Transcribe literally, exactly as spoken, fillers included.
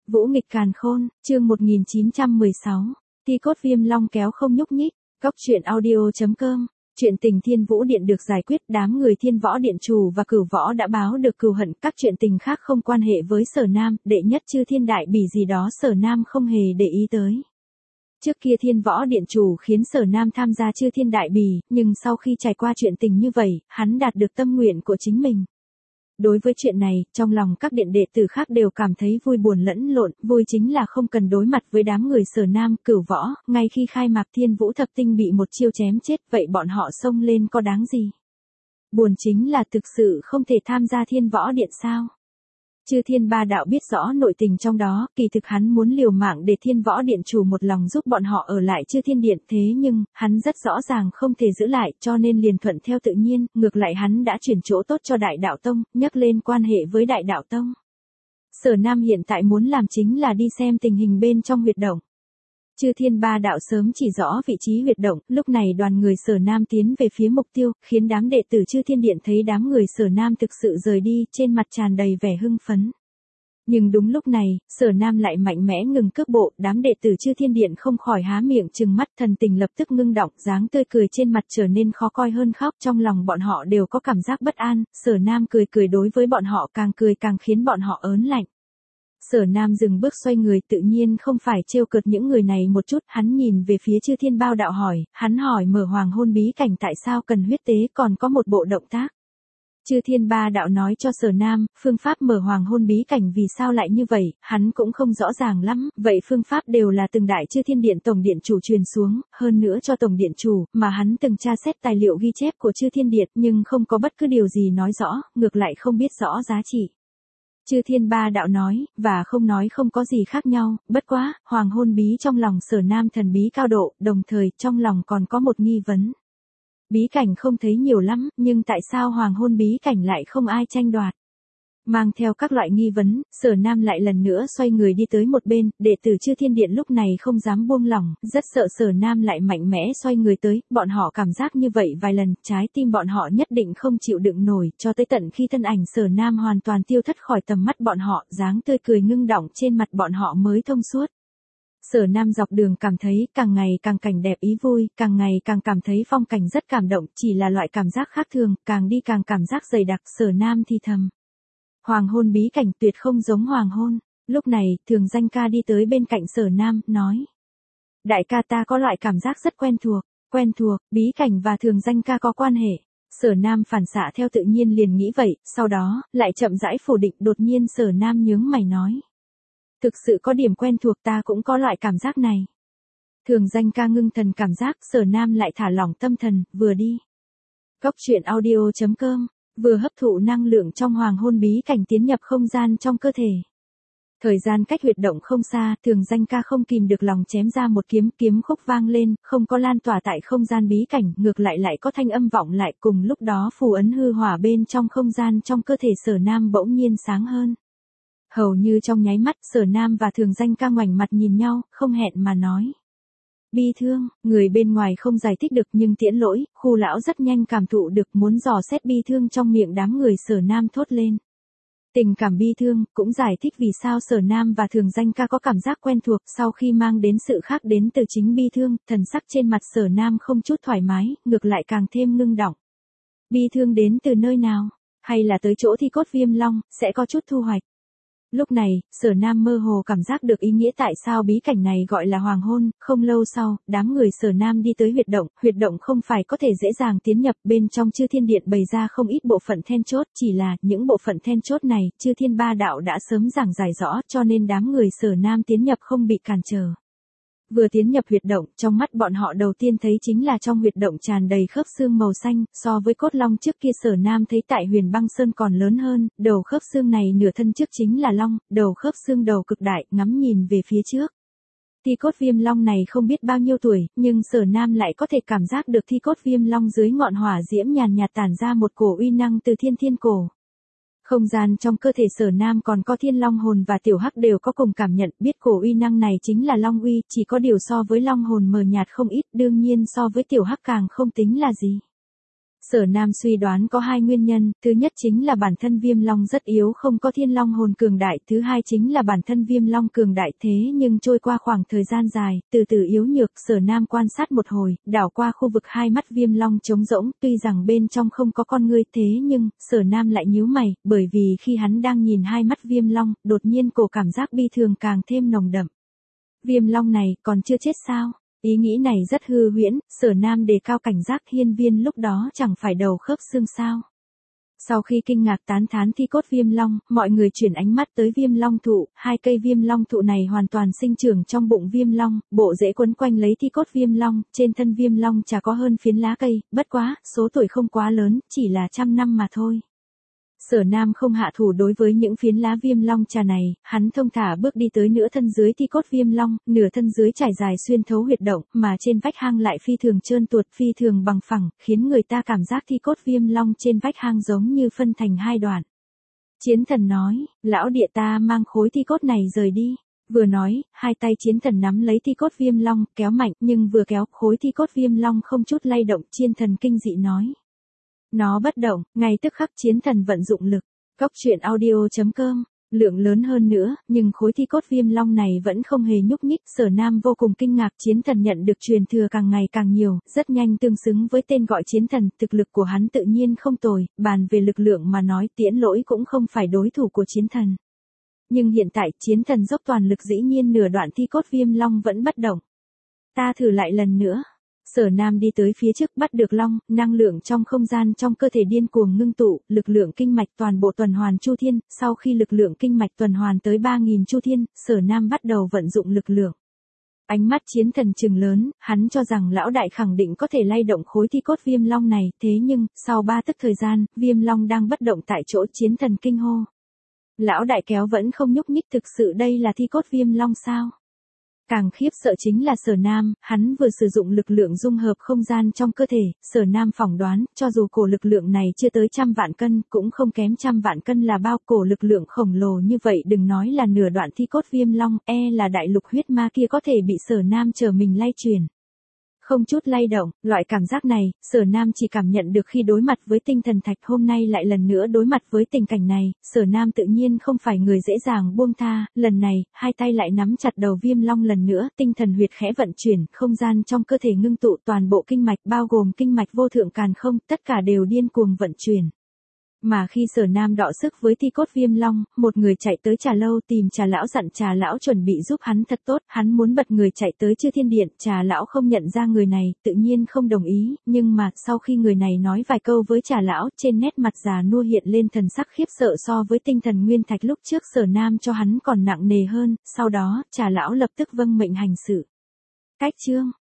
Vũ nghịch càn khôn, chương một nghìn chín trăm mười sáu. Thi cốt viêm long kéo không nhúc nhích. Cốc truyện audio.com. Chuyện tình Thiên Vũ Điện được giải quyết, đám người Thiên Võ Điện chủ và Cửu Võ đã báo được cừu hận, các chuyện tình khác không quan hệ với Sở Nam, đệ nhất Chư Thiên Đại Bỉ gì đó Sở Nam không hề để ý tới. Trước kia Thiên Võ Điện chủ khiến Sở Nam tham gia Chư Thiên Đại Bỉ, nhưng sau khi trải qua chuyện tình như vậy, hắn đạt được tâm nguyện của chính mình. Đối với chuyện này, trong lòng các điện đệ tử khác đều cảm thấy vui buồn lẫn lộn, vui chính là không cần đối mặt với đám người Sở Nam, Cửu Võ, ngay khi khai mạc Thiên Vũ Thập Tinh bị một chiêu chém chết, vậy bọn họ xông lên có đáng gì? Buồn chính là thực sự không thể tham gia Thiên Võ Điện sao? Chư Thiên Ba Đạo biết rõ nội tình trong đó, kỳ thực hắn muốn liều mạng để Thiên Võ Điện chủ một lòng giúp bọn họ ở lại Chư Thiên Điện, thế nhưng, hắn rất rõ ràng không thể giữ lại, cho nên liền thuận theo tự nhiên, ngược lại hắn đã chuyển chỗ tốt cho Đại Đạo Tông, nhắc lên quan hệ với Đại Đạo Tông. Sở Nam hiện tại muốn làm chính là đi xem tình hình bên trong huyệt động. Chư Thiên Ba Đạo sớm chỉ rõ vị trí huyệt động, lúc này đoàn người Sở Nam tiến về phía mục tiêu, khiến đám đệ tử Chư Thiên Điện thấy đám người Sở Nam thực sự rời đi, trên mặt tràn đầy vẻ hưng phấn. Nhưng đúng lúc này, Sở Nam lại mạnh mẽ ngừng cước bộ, đám đệ tử Chư Thiên Điện không khỏi há miệng trừng mắt, thần tình lập tức ngưng động, dáng tươi cười trên mặt trở nên khó coi hơn khóc, trong lòng bọn họ đều có cảm giác bất an, Sở Nam cười cười đối với bọn họ, càng cười càng khiến bọn họ ớn lạnh. Sở Nam dừng bước xoay người, tự nhiên không phải trêu cợt những người này một chút, hắn nhìn về phía Chư Thiên Bao Đạo hỏi, hắn hỏi mở hoàng hôn bí cảnh tại sao cần huyết tế còn có một bộ động tác. Chư Thiên Ba Đạo nói cho Sở Nam, phương pháp mở hoàng hôn bí cảnh vì sao lại như vậy, hắn cũng không rõ ràng lắm, vậy phương pháp đều là từng đại Chư Thiên Điện Tổng Điện chủ truyền xuống, hơn nữa cho Tổng Điện chủ, mà hắn từng tra xét tài liệu ghi chép của Chư Thiên Điện, nhưng không có bất cứ điều gì nói rõ, ngược lại không biết rõ giá trị. Chư Thiên Ba Đạo nói, và không nói không có gì khác nhau, bất quá, hoàng hôn bí trong lòng Sở Nam thần bí cao độ, đồng thời trong lòng còn có một nghi vấn. Bí cảnh không thấy nhiều lắm, nhưng tại sao hoàng hôn bí cảnh lại không ai tranh đoạt? Mang theo các loại nghi vấn, Sở Nam lại lần nữa xoay người đi tới một bên, đệ tử Chư Thiên Điện lúc này không dám buông lỏng, rất sợ Sở Nam lại mạnh mẽ xoay người tới, bọn họ cảm giác như vậy vài lần, trái tim bọn họ nhất định không chịu đựng nổi, cho tới tận khi thân ảnh Sở Nam hoàn toàn tiêu thất khỏi tầm mắt bọn họ, dáng tươi cười ngưng đọng trên mặt bọn họ mới thông suốt. Sở Nam dọc đường cảm thấy càng ngày càng cảnh đẹp ý vui, càng ngày càng cảm thấy phong cảnh rất cảm động, chỉ là loại cảm giác khác thường, càng đi càng cảm giác dày đặc, Sở Nam thì thầm. Hoàng hôn bí cảnh tuyệt không giống hoàng hôn. Lúc này, Thường Danh Ca đi tới bên cạnh Sở Nam, nói. Đại ca ta có loại cảm giác rất quen thuộc, quen thuộc, bí cảnh và Thường Danh Ca có quan hệ. Sở Nam phản xạ theo tự nhiên liền nghĩ vậy, sau đó, lại chậm rãi phủ định, đột nhiên Sở Nam nhướng mày nói. Thực sự có điểm quen thuộc, ta cũng có loại cảm giác này. Thường Danh Ca ngưng thần cảm giác, Sở Nam lại thả lỏng tâm thần, vừa đi. Cốc truyện audio.com. Vừa hấp thụ năng lượng trong hoàng hôn bí cảnh tiến nhập không gian trong cơ thể. Thời gian cách huyệt động không xa, Thường Danh Ca không kìm được lòng chém ra một kiếm, kiếm khúc vang lên, không có lan tỏa tại không gian bí cảnh, ngược lại lại có thanh âm vọng lại, cùng lúc đó phù ấn hư hỏa bên trong không gian trong cơ thể Sở Nam bỗng nhiên sáng hơn. Hầu như trong nháy mắt, Sở Nam và Thường Danh Ca ngoảnh mặt nhìn nhau, không hẹn mà nói. Bi thương, người bên ngoài không giải thích được nhưng Tiễn Lỗi, Khu lão rất nhanh cảm thụ được, muốn dò xét bi thương trong miệng đám người Sở Nam thốt lên. Tình cảm bi thương, cũng giải thích vì sao Sở Nam và Thường Danh Ca có cảm giác quen thuộc, sau khi mang đến sự khác đến từ chính bi thương, thần sắc trên mặt Sở Nam không chút thoải mái, ngược lại càng thêm ngưng đọng. Bi thương đến từ nơi nào? Hay là tới chỗ thi cốt viêm long, sẽ có chút thu hoạch? Lúc này, Sở Nam mơ hồ cảm giác được ý nghĩa tại sao bí cảnh này gọi là hoàng hôn, không lâu sau, đám người Sở Nam đi tới huyệt động, huyệt động không phải có thể dễ dàng tiến nhập, bên trong Chư Thiên Điện bày ra không ít bộ phận then chốt, chỉ là, những bộ phận then chốt này, Chư Thiên Ba Đạo đã sớm giảng giải rõ, cho nên đám người Sở Nam tiến nhập không bị cản trở. Vừa tiến nhập huyệt động, trong mắt bọn họ đầu tiên thấy chính là trong huyệt động tràn đầy khớp xương màu xanh, so với cốt long trước kia Sở Nam thấy tại Huyền Băng Sơn còn lớn hơn, đầu khớp xương này nửa thân trước chính là long, đầu khớp xương đầu cực đại, ngắm nhìn về phía trước. Thi cốt viêm long này không biết bao nhiêu tuổi, nhưng Sở Nam lại có thể cảm giác được thi cốt viêm long dưới ngọn hỏa diễm nhàn nhạt tản ra một cổ uy năng từ thiên thiên cổ. Không gian trong cơ thể Sở Nam còn có Thiên Long hồn và Tiểu Hắc đều có cùng cảm nhận, biết cổ uy năng này chính là Long uy, chỉ có điều so với Long hồn mờ nhạt không ít, đương nhiên so với Tiểu Hắc càng không tính là gì. Sở Nam suy đoán có hai nguyên nhân, thứ nhất chính là bản thân Viêm Long rất yếu không có thiên long hồn cường đại, thứ hai chính là bản thân Viêm Long cường đại thế nhưng trôi qua khoảng thời gian dài, từ từ yếu nhược, Sở Nam quan sát một hồi, đảo qua khu vực hai mắt Viêm Long trống rỗng, tuy rằng bên trong không có con ngươi thế nhưng, Sở Nam lại nhíu mày, bởi vì khi hắn đang nhìn hai mắt Viêm Long, đột nhiên cổ cảm giác bi thường càng thêm nồng đậm. Viêm Long này còn chưa chết sao? Ý nghĩ này rất hư huyễn, Sở Nam đề cao cảnh giác, hiên viên lúc đó chẳng phải đầu khớp xương sao. Sau khi kinh ngạc tán thán thi cốt Viêm Long, mọi người chuyển ánh mắt tới Viêm Long thụ, hai cây Viêm Long thụ này hoàn toàn sinh trưởng trong bụng Viêm Long, bộ rễ quấn quanh lấy thi cốt Viêm Long, trên thân Viêm Long chả có hơn phiến lá cây, bất quá, số tuổi không quá lớn, chỉ là trăm năm mà thôi. Sở Nam không hạ thủ đối với những phiến lá Viêm Long trà này, hắn thông thả bước đi tới nửa thân dưới thi cốt Viêm Long, nửa thân dưới trải dài xuyên thấu huyệt động, mà trên vách hang lại phi thường trơn tuột, phi thường bằng phẳng, khiến người ta cảm giác thi cốt Viêm Long trên vách hang giống như phân thành hai đoạn. Chiến thần nói, lão địa ta mang khối thi cốt này rời đi. Vừa nói, hai tay chiến thần nắm lấy thi cốt Viêm Long, kéo mạnh, nhưng vừa kéo, khối thi cốt Viêm Long không chút lay động, chiến thần kinh dị nói. Nó bất động, ngay tức khắc chiến thần vận dụng lực. Góc truyện audio chấm com, lượng lớn hơn nữa, nhưng khối thi cốt Viêm Long này vẫn không hề nhúc nhích. Sở Nam vô cùng kinh ngạc, chiến thần nhận được truyền thừa càng ngày càng nhiều, rất nhanh tương xứng với tên gọi chiến thần, thực lực của hắn tự nhiên không tồi, bàn về lực lượng mà nói Tiễn Lỗi cũng không phải đối thủ của chiến thần. Nhưng hiện tại chiến thần dốc toàn lực dĩ nhiên nửa đoạn thi cốt Viêm Long vẫn bất động. Ta thử lại lần nữa. Sở Nam đi tới phía trước bắt được long, năng lượng trong không gian trong cơ thể điên cuồng ngưng tụ, lực lượng kinh mạch toàn bộ tuần hoàn chu thiên, sau khi lực lượng kinh mạch tuần hoàn tới ba nghìn chu thiên, Sở Nam bắt đầu vận dụng lực lượng. Ánh mắt chiến thần trừng lớn, hắn cho rằng lão đại khẳng định có thể lay động khối thi cốt Viêm Long này, thế nhưng, sau ba tức thời gian, Viêm Long đang bất động tại chỗ, chiến thần kinh hô. Lão đại kéo vẫn không nhúc nhích, thực sự đây là thi cốt Viêm Long sao? Càng khiếp sợ chính là Sở Nam, hắn vừa sử dụng lực lượng dung hợp không gian trong cơ thể, Sở Nam phỏng đoán, cho dù cổ lực lượng này chưa tới trăm vạn cân, cũng không kém trăm vạn cân là bao, cổ lực lượng khổng lồ như vậy đừng nói là nửa đoạn thi cốt Viêm Long, e là đại lục huyết ma kia có thể bị Sở Nam chờ mình lay truyền. Không chút lay động, loại cảm giác này, Sở Nam chỉ cảm nhận được khi đối mặt với tinh thần thạch, hôm nay lại lần nữa đối mặt với tình cảnh này, Sở Nam tự nhiên không phải người dễ dàng buông tha, lần này, hai tay lại nắm chặt đầu Viêm Long lần nữa, tinh thần huyệt khẽ vận chuyển, không gian trong cơ thể ngưng tụ toàn bộ kinh mạch bao gồm kinh mạch vô thượng càn không, tất cả đều điên cuồng vận chuyển. Mà khi Sở Nam đọ sức với thi cốt Viêm Long, một người chạy tới Trà Lâu tìm Trà Lão dặn Trà Lão chuẩn bị giúp hắn thật tốt, hắn muốn bật người chạy tới Chư Thiên Điện, Trà Lão không nhận ra người này, tự nhiên không đồng ý, nhưng mà sau khi người này nói vài câu với Trà Lão, trên nét mặt già nua hiện lên thần sắc khiếp sợ so với tinh thần nguyên thạch lúc trước Sở Nam cho hắn còn nặng nề hơn, sau đó, Trà Lão lập tức vâng mệnh hành sự. Cách chương